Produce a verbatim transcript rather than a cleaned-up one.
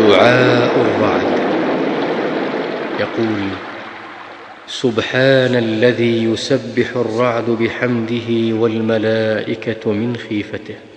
دعاء الرعد يقول: سبحان الذي يسبح الرعد بحمده والملائكة من خيفته.